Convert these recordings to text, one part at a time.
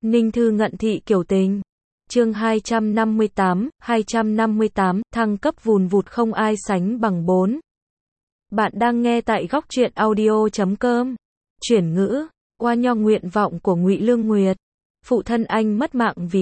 Ninh Thư ngận thị kiểu tình. Chương 258, thăng cấp vùn vụt không ai sánh bằng 4. Bạn đang nghe tại góc truyện audio.com. Chuyển ngữ, qua nho nguyện vọng của Ngụy Lương Nguyệt. Phụ thân anh mất mạng vì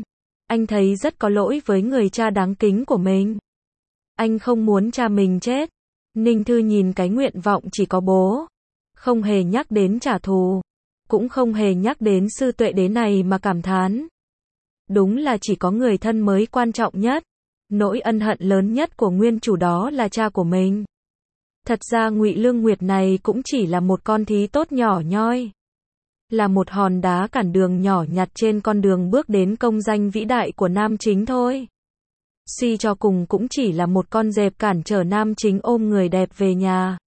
anh thấy rất có lỗi với người cha đáng kính của mình. Anh không muốn cha mình chết. Ninh Thư nhìn cái nguyện vọng chỉ có bố, không hề nhắc đến trả thù, cũng không hề nhắc đến sư tuệ đế này mà cảm thán. Đúng là chỉ có người thân mới quan trọng nhất. Nỗi ân hận lớn nhất của nguyên chủ đó là cha của mình. Thật ra Ngụy Lương Nguyệt này cũng chỉ là một con thí tốt nhỏ nhoi, là một hòn đá cản đường nhỏ nhặt trên con đường bước đến công danh vĩ đại của nam chính thôi. Suy cho cùng cũng chỉ là một con dẹp cản trở nam chính ôm người đẹp về nhà.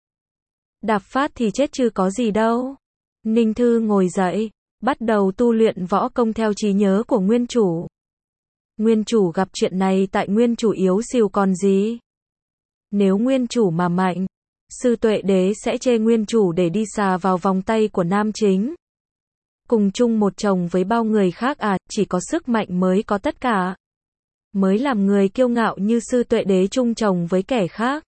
Đạp phát thì chết chứ có gì đâu. Ninh Thư ngồi dậy, bắt đầu tu luyện võ công theo trí nhớ của nguyên chủ. Nguyên chủ gặp chuyện này tại nguyên chủ yếu xìu còn gì. Nếu nguyên chủ mà mạnh, sư tuệ đế sẽ chê nguyên chủ để đi xà vào vòng tay của nam chính. Cùng chung một chồng với bao người khác à, chỉ có sức mạnh mới có tất cả. Mới làm người kiêu ngạo như sư tuệ đế chung chồng với kẻ khác.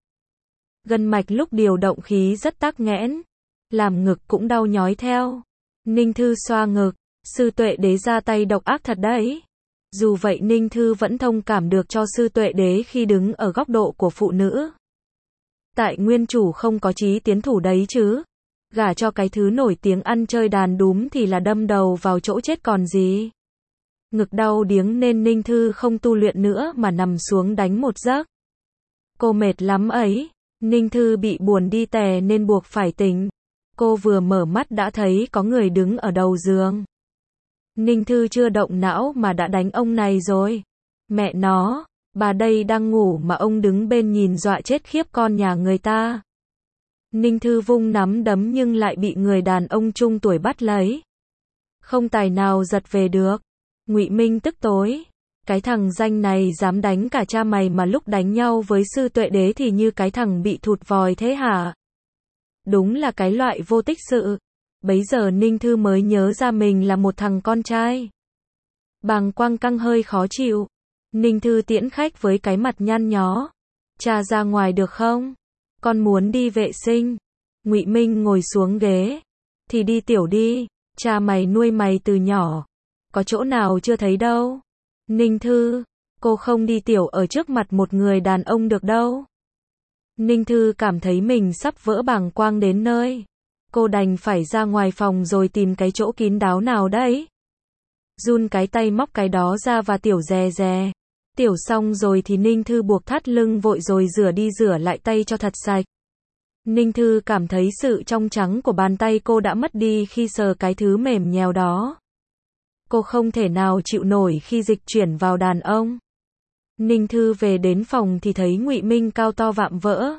Gân mạch lúc điều động khí rất tắc nghẽn, làm ngực cũng đau nhói theo. Ninh Thư xoa ngực, sư tuệ đế ra tay độc ác thật đấy. Dù vậy Ninh Thư vẫn thông cảm được cho sư tuệ đế khi đứng ở góc độ của phụ nữ. Tại nguyên chủ không có chí tiến thủ đấy chứ. Gả cho cái thứ nổi tiếng ăn chơi đàn đúm thì là đâm đầu vào chỗ chết còn gì. Ngực đau điếng nên Ninh Thư không tu luyện nữa mà nằm xuống đánh một giấc. Cô mệt lắm ấy. Ninh Thư bị buồn đi tè nên buộc phải tỉnh. Cô vừa mở mắt đã thấy có người đứng ở đầu giường. Ninh Thư chưa động não mà đã đánh ông này rồi. Mẹ nó, bà đây đang ngủ mà ông đứng bên nhìn dọa chết khiếp con nhà người ta. Ninh Thư vung nắm đấm nhưng lại bị người đàn ông trung tuổi bắt lấy. Không tài nào giật về được. Ngụy Minh tức tối. Cái thằng danh này dám đánh cả cha mày mà lúc đánh nhau với sư tuệ đế thì như cái thằng bị thụt vòi thế hả? Đúng là cái loại vô tích sự. Bấy giờ Ninh Thư mới nhớ ra mình là một thằng con trai. Bàng quang căng hơi khó chịu. Ninh Thư tiễn khách với cái mặt nhăn nhó. Cha ra ngoài được không? Con muốn đi vệ sinh. Ngụy Minh ngồi xuống ghế. Thì đi tiểu đi. Cha mày nuôi mày từ nhỏ. Có chỗ nào chưa thấy đâu. Ninh Thư, cô không đi tiểu ở trước mặt một người đàn ông được đâu. Ninh Thư cảm thấy mình sắp vỡ bàng quang đến nơi. Cô đành phải ra ngoài phòng rồi tìm cái chỗ kín đáo nào đấy. Run cái tay móc cái đó ra và tiểu dè dè. Tiểu xong rồi thì Ninh Thư buộc thắt lưng vội rồi rửa đi rửa lại tay cho thật sạch. Ninh Thư cảm thấy sự trong trắng của bàn tay cô đã mất đi khi sờ cái thứ mềm nhèo đó. Cô không thể nào chịu nổi khi dịch chuyển vào đàn ông. Ninh Thư về đến phòng thì thấy Ngụy Minh cao to vạm vỡ,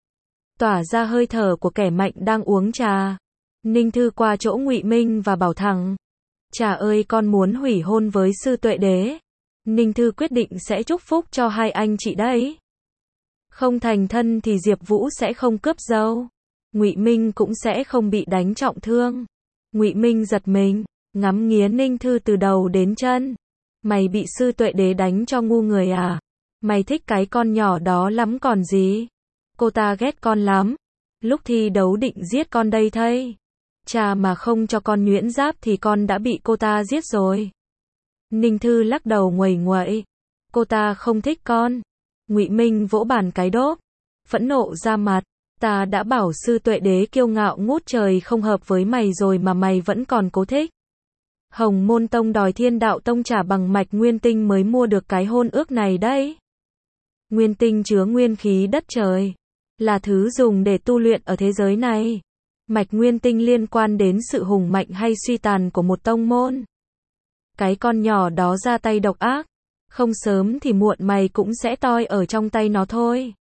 tỏa ra hơi thở của kẻ mạnh đang uống trà. Ninh Thư qua chỗ Ngụy Minh và bảo thẳng: "Trà ơi, con muốn hủy hôn với sư tuệ đế. Ninh Thư quyết định sẽ chúc phúc cho hai anh chị đấy. Không thành thân thì Diệp Vũ sẽ không cướp dâu. Ngụy Minh cũng sẽ không bị đánh trọng thương." Ngụy Minh giật mình, ngắm nghía Ninh Thư từ đầu đến chân. "Mày bị sư tuệ đế đánh cho ngu người à? Mày thích cái con nhỏ đó lắm còn gì. Cô ta ghét con lắm. Lúc thi đấu định giết con đây thây. Cha mà không cho con nhuyễn giáp thì con đã bị cô ta giết rồi." Ninh Thư lắc đầu nguầy nguậy. "Cô ta không thích con." Ngụy Minh vỗ bàn cái đốp, phẫn nộ ra mặt. "Ta đã bảo sư tuệ đế kiêu ngạo ngút trời không hợp với mày rồi mà mày vẫn còn cố thích. Hồng Môn Tông đòi Thiên Đạo Tông trả bằng mạch nguyên tinh mới mua được cái hôn ước này đấy. Nguyên tinh chứa nguyên khí đất trời, là thứ dùng để tu luyện ở thế giới này. Mạch nguyên tinh liên quan đến sự hùng mạnh hay suy tàn của một tông môn. Cái con nhỏ đó ra tay độc ác, không sớm thì muộn mày cũng sẽ toi ở trong tay nó thôi."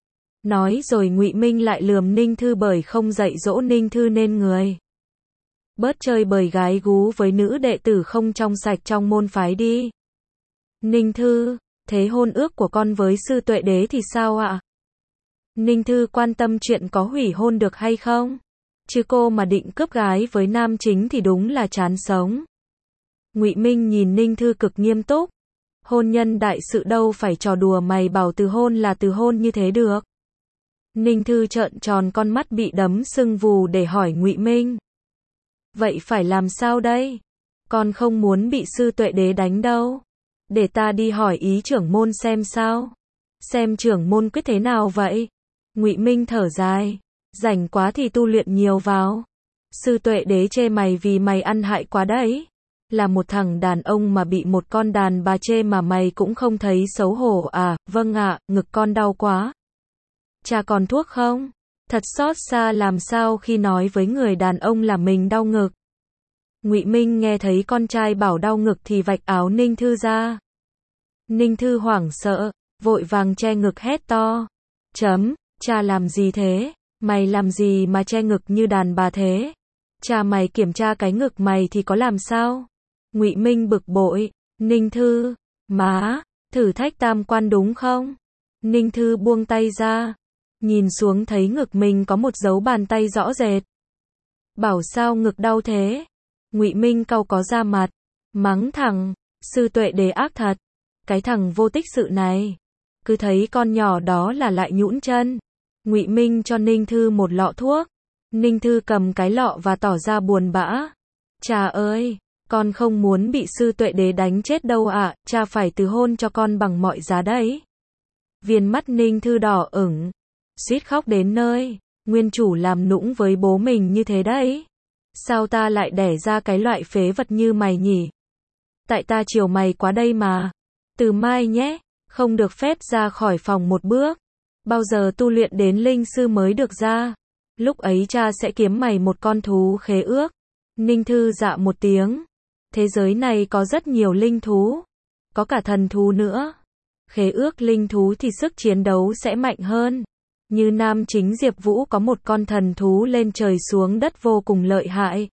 Nói rồi Ngụy Minh lại lườm Ninh Thư bởi không dạy dỗ Ninh Thư nên người. "Bớt chơi bời gái gú với nữ đệ tử không trong sạch trong môn phái đi." "Ninh Thư, thế hôn ước của con với sư tuệ đế thì sao ạ?" Ninh Thư quan tâm chuyện có hủy hôn được hay không. Chứ cô mà định cướp gái với nam chính thì đúng là chán sống. Ngụy Minh nhìn Ninh Thư cực nghiêm túc. Hôn nhân đại sự đâu phải trò đùa, mày bảo từ hôn là từ hôn như thế được. Ninh Thư trợn tròn con mắt bị đấm sưng vù để hỏi Ngụy Minh. Vậy phải làm sao đây? Con không muốn bị sư Tuệ Đế đánh đâu. Để ta đi hỏi ý trưởng môn xem sao. Xem trưởng môn quyết thế nào vậy? Ngụy Minh thở dài. Rảnh quá thì tu luyện nhiều vào. Sư Tuệ Đế chê mày vì mày ăn hại quá đấy. Là một thằng đàn ông mà bị một con đàn bà chê mà mày cũng không thấy xấu hổ à? Vâng ạ, ngực con đau quá. Cha còn thuốc không? Thật xót xa làm sao khi nói với người đàn ông là mình đau ngực. Ngụy Minh nghe thấy con trai bảo đau ngực thì vạch áo Ninh Thư ra. Ninh Thư hoảng sợ, vội vàng che ngực hét to. Cha làm gì thế? Mày làm gì mà che ngực như đàn bà thế? Cha mày kiểm tra cái ngực mày thì có làm sao? Ngụy Minh bực bội. Ninh Thư, má, thử thách tam quan đúng không? Ninh Thư buông tay ra. Nhìn xuống thấy ngực mình có một dấu bàn tay rõ rệt. Bảo sao ngực đau thế? Ngụy Minh cau có ra mặt. Mắng thằng, sư Tuệ Đế ác thật. Cái thằng vô tích sự này. Cứ thấy con nhỏ đó là lại nhũn chân. Ngụy Minh cho Ninh Thư một lọ thuốc. Ninh Thư cầm cái lọ và tỏ ra buồn bã. Cha ơi, con không muốn bị sư Tuệ Đế đánh chết đâu ạ, cha phải từ hôn cho con bằng mọi giá đấy. Viền mắt Ninh Thư đỏ ửng, suýt khóc đến nơi. Nguyên chủ làm nũng với bố mình như thế đấy. Sao ta lại đẻ ra cái loại phế vật như mày nhỉ? Tại ta chiều mày quá đây mà. Từ mai nhé, không được phép ra khỏi phòng một bước. Bao giờ tu luyện đến linh sư mới được ra. Lúc ấy cha sẽ kiếm mày một con thú khế ước. Ninh Thư dạ một tiếng. Thế giới này có rất nhiều linh thú. Có cả thần thú nữa. Khế ước linh thú thì sức chiến đấu sẽ mạnh hơn. Như nam chính Diệp Vũ có một con thần thú lên trời xuống đất vô cùng lợi hại.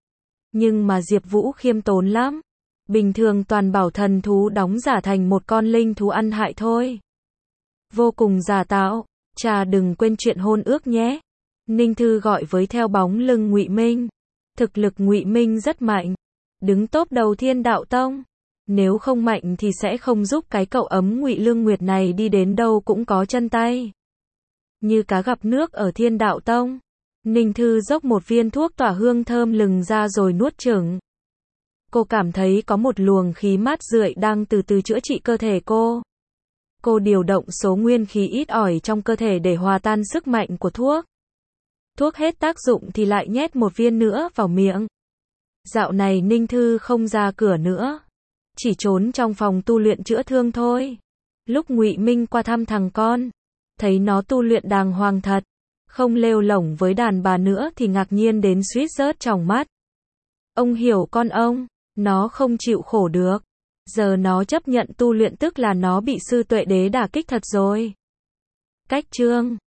Nhưng mà Diệp Vũ khiêm tốn lắm. Bình thường toàn bảo thần thú đóng giả thành một con linh thú ăn hại thôi. Vô cùng giả tạo. Cha đừng quên chuyện hôn ước nhé. Ninh Thư gọi với theo bóng lưng Ngụy Minh. Thực lực Ngụy Minh rất mạnh. Đứng top đầu Thiên Đạo Tông. Nếu không mạnh thì sẽ không giúp cái cậu ấm Ngụy Lương Nguyệt này đi đến đâu cũng có chân tay. Như cá gặp nước ở Thiên Đạo Tông. Ninh Thư dốc một viên thuốc tỏa hương thơm lừng ra rồi nuốt chửng. Cô cảm thấy có một luồng khí mát rượi đang từ từ chữa trị cơ thể cô. Cô điều động số nguyên khí ít ỏi trong cơ thể để hòa tan sức mạnh của thuốc. Thuốc hết tác dụng thì lại nhét một viên nữa vào miệng. Dạo này Ninh Thư không ra cửa nữa. Chỉ trốn trong phòng tu luyện chữa thương thôi. Lúc Ngụy Minh qua thăm thằng con. Thấy nó tu luyện đàng hoàng thật. Không lêu lổng với đàn bà nữa thì ngạc nhiên đến suýt rớt tròng mắt. Ông hiểu con ông. Nó không chịu khổ được. Giờ nó chấp nhận tu luyện tức là nó bị sư Tuệ Đế đả kích thật rồi. Cách chương